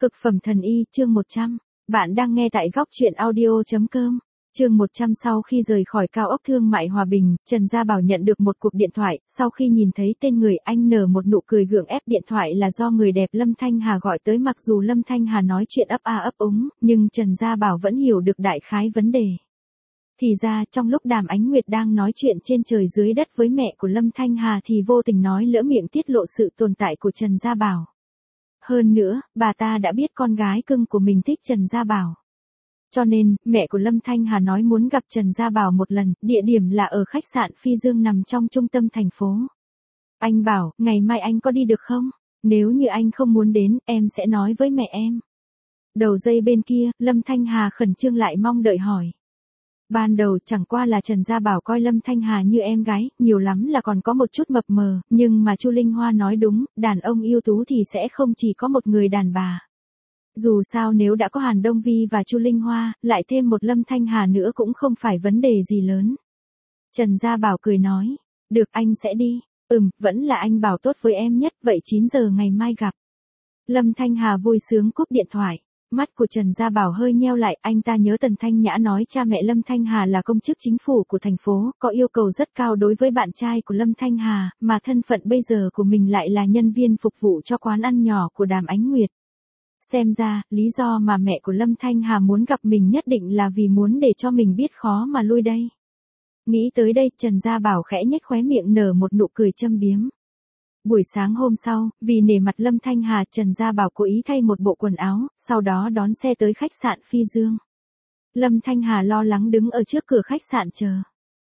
Cực phẩm thần y, chương 100. Bạn đang nghe tại góc truyện audio.com. Chương 100. Sau khi rời khỏi cao ốc thương mại Hòa Bình, Trần Gia Bảo nhận được một cuộc điện thoại, sau khi nhìn thấy tên người anh nở một nụ cười gượng ép. Điện thoại là do người đẹp Lâm Thanh Hà gọi tới. Mặc dù Lâm Thanh Hà nói chuyện ấp a ấp úng, nhưng Trần Gia Bảo vẫn hiểu được đại khái vấn đề. Thì ra, trong lúc Đàm Ánh Nguyệt đang nói chuyện trên trời dưới đất với mẹ của Lâm Thanh Hà thì vô tình nói lỡ miệng tiết lộ sự tồn tại của Trần Gia Bảo. Hơn nữa, bà ta đã biết con gái cưng của mình thích Trần Gia Bảo. Cho nên, mẹ của Lâm Thanh Hà nói muốn gặp Trần Gia Bảo một lần, địa điểm là ở khách sạn Phi Dương nằm trong trung tâm thành phố. Anh bảo, ngày mai anh có đi được không? Nếu như anh không muốn đến, em sẽ nói với mẹ em. Đầu dây bên kia, Lâm Thanh Hà khẩn trương lại mong đợi hỏi. Ban đầu chẳng qua là Trần Gia Bảo coi Lâm Thanh Hà như em gái, nhiều lắm là còn có một chút mập mờ, nhưng mà Chu Linh Hoa nói đúng, đàn ông ưu tú thì sẽ không chỉ có một người đàn bà. Dù sao nếu đã có Hàn Đông Vi và Chu Linh Hoa, lại thêm một Lâm Thanh Hà nữa cũng không phải vấn đề gì lớn. Trần Gia Bảo cười nói, được anh sẽ đi, vẫn là anh bảo tốt với em nhất, vậy 9 giờ ngày mai gặp. Lâm Thanh Hà vui sướng cúp điện thoại. Mắt của Trần Gia Bảo hơi nheo lại, anh ta nhớ Tần Thanh Nhã nói cha mẹ Lâm Thanh Hà là công chức chính phủ của thành phố, có yêu cầu rất cao đối với bạn trai của Lâm Thanh Hà, mà thân phận bây giờ của mình lại là nhân viên phục vụ cho quán ăn nhỏ của Đàm Ánh Nguyệt. Xem ra, lý do mà mẹ của Lâm Thanh Hà muốn gặp mình nhất định là vì muốn để cho mình biết khó mà lui đây. Nghĩ tới đây, Trần Gia Bảo khẽ nhếch khóe miệng nở một nụ cười châm biếm. Buổi sáng hôm sau, vì nể mặt Lâm Thanh Hà, Trần Gia Bảo cố ý thay một bộ quần áo, sau đó đón xe tới khách sạn Phi Dương. Lâm Thanh Hà lo lắng đứng ở trước cửa khách sạn chờ.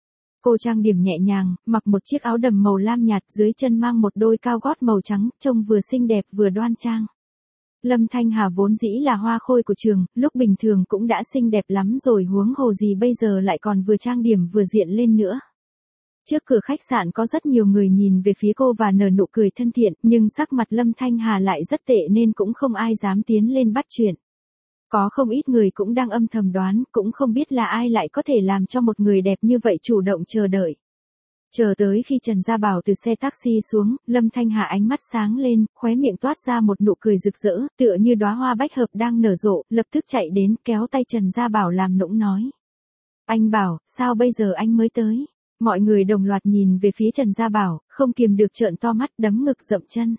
Cô trang điểm nhẹ nhàng, mặc một chiếc áo đầm màu lam nhạt, dưới chân mang một đôi cao gót màu trắng, trông vừa xinh đẹp vừa đoan trang. Lâm Thanh Hà vốn dĩ là hoa khôi của trường, lúc bình thường cũng đã xinh đẹp lắm rồi, huống hồ gì bây giờ lại còn vừa trang điểm vừa diện lên nữa. Trước cửa khách sạn có rất nhiều người nhìn về phía cô và nở nụ cười thân thiện, nhưng sắc mặt Lâm Thanh Hà lại rất tệ nên cũng không ai dám tiến lên bắt chuyện. Có không ít người cũng đang âm thầm đoán, cũng không biết là ai lại có thể làm cho một người đẹp như vậy chủ động chờ đợi. Chờ tới khi Trần Gia Bảo từ xe taxi xuống, Lâm Thanh Hà ánh mắt sáng lên, khóe miệng toát ra một nụ cười rực rỡ, tựa như đóa hoa bách hợp đang nở rộ, lập tức chạy đến kéo tay Trần Gia Bảo làm nũng nói. Anh Bảo, sao bây giờ anh mới tới? Mọi người đồng loạt nhìn về phía Trần Gia Bảo, không kiềm được trợn to mắt đấm ngực dậm chân.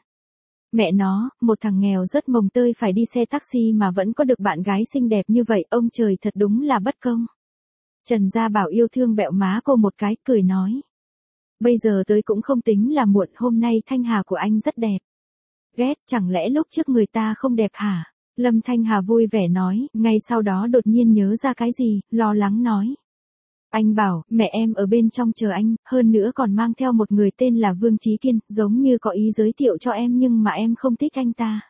Mẹ nó, một thằng nghèo rất mồng tơi phải đi xe taxi mà vẫn có được bạn gái xinh đẹp như vậy, ông trời thật đúng là bất công. Trần Gia Bảo yêu thương bẹo má cô một cái, cười nói. Bây giờ tới cũng không tính là muộn, hôm nay Thanh Hà của anh rất đẹp. Ghét, chẳng lẽ lúc trước người ta không đẹp hả? Lâm Thanh Hà vui vẻ nói, ngay sau đó đột nhiên nhớ ra cái gì, lo lắng nói. Anh Bảo, mẹ em ở bên trong chờ anh, hơn nữa còn mang theo một người tên là Vương Chí Kiên, giống như có ý giới thiệu cho em nhưng mà em không thích anh ta.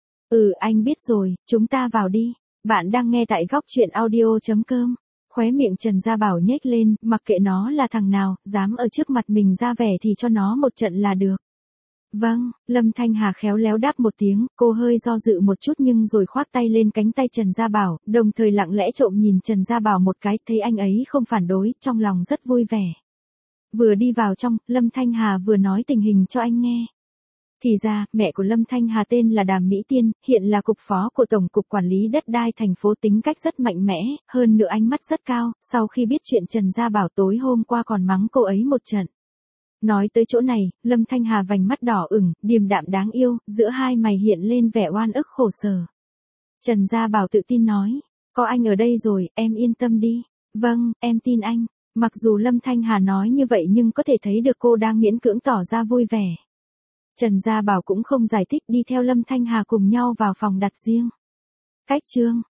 Anh biết rồi, chúng ta vào đi. Bạn đang nghe tại góc truyện audio.com. Khóe miệng Trần Gia Bảo nhếch lên, mặc kệ nó là thằng nào, dám ở trước mặt mình ra vẻ thì cho nó một trận là được. Vâng, Lâm Thanh Hà khéo léo đáp một tiếng, cô hơi do dự một chút nhưng rồi khoác tay lên cánh tay Trần Gia Bảo, đồng thời lặng lẽ trộm nhìn Trần Gia Bảo một cái, thấy anh ấy không phản đối, trong lòng rất vui vẻ. Vừa đi vào trong, Lâm Thanh Hà vừa nói tình hình cho anh nghe. Thì ra, mẹ của Lâm Thanh Hà tên là Đàm Mỹ Tiên, hiện là cục phó của Tổng cục Quản lý Đất đai thành phố, tính cách rất mạnh mẽ, hơn nữa ánh mắt rất cao, sau khi biết chuyện Trần Gia Bảo tối hôm qua còn mắng cô ấy một trận. Nói tới chỗ này, Lâm Thanh Hà vành mắt đỏ ửng, điềm đạm đáng yêu, giữa hai mày hiện lên vẻ oan ức khổ sở. Trần Gia Bảo tự tin nói, có anh ở đây rồi, em yên tâm đi. Vâng, em tin anh. Mặc dù Lâm Thanh Hà nói như vậy nhưng có thể thấy được cô đang miễn cưỡng tỏ ra vui vẻ. Trần Gia Bảo cũng không giải thích, đi theo Lâm Thanh Hà cùng nhau vào phòng đặt riêng. Cách chương